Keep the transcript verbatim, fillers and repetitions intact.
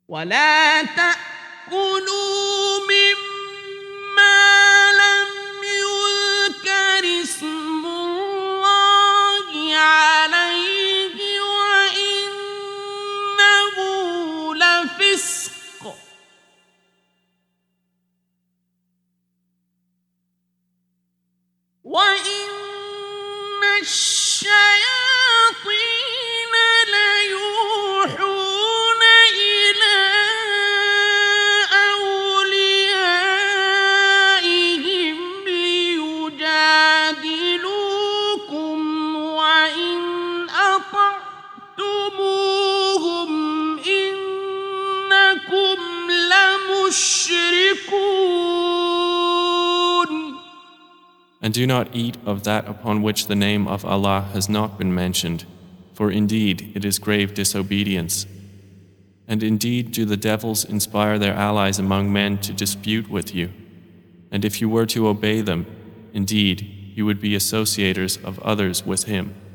ولا تأكلوا مما لم يذكر اسم الله عليه وإنه لفسق وإن الشياطين ليوحون إلى أوليائهم ليجادلوكم وإن أطعتموهم إنكم لمشركون. And do not eat of that upon which the name of Allah has not been mentioned, for indeed it is grave disobedience. And indeed do the devils inspire their allies among men to dispute with you. And if you were to obey them, indeed you would be associators of others with him.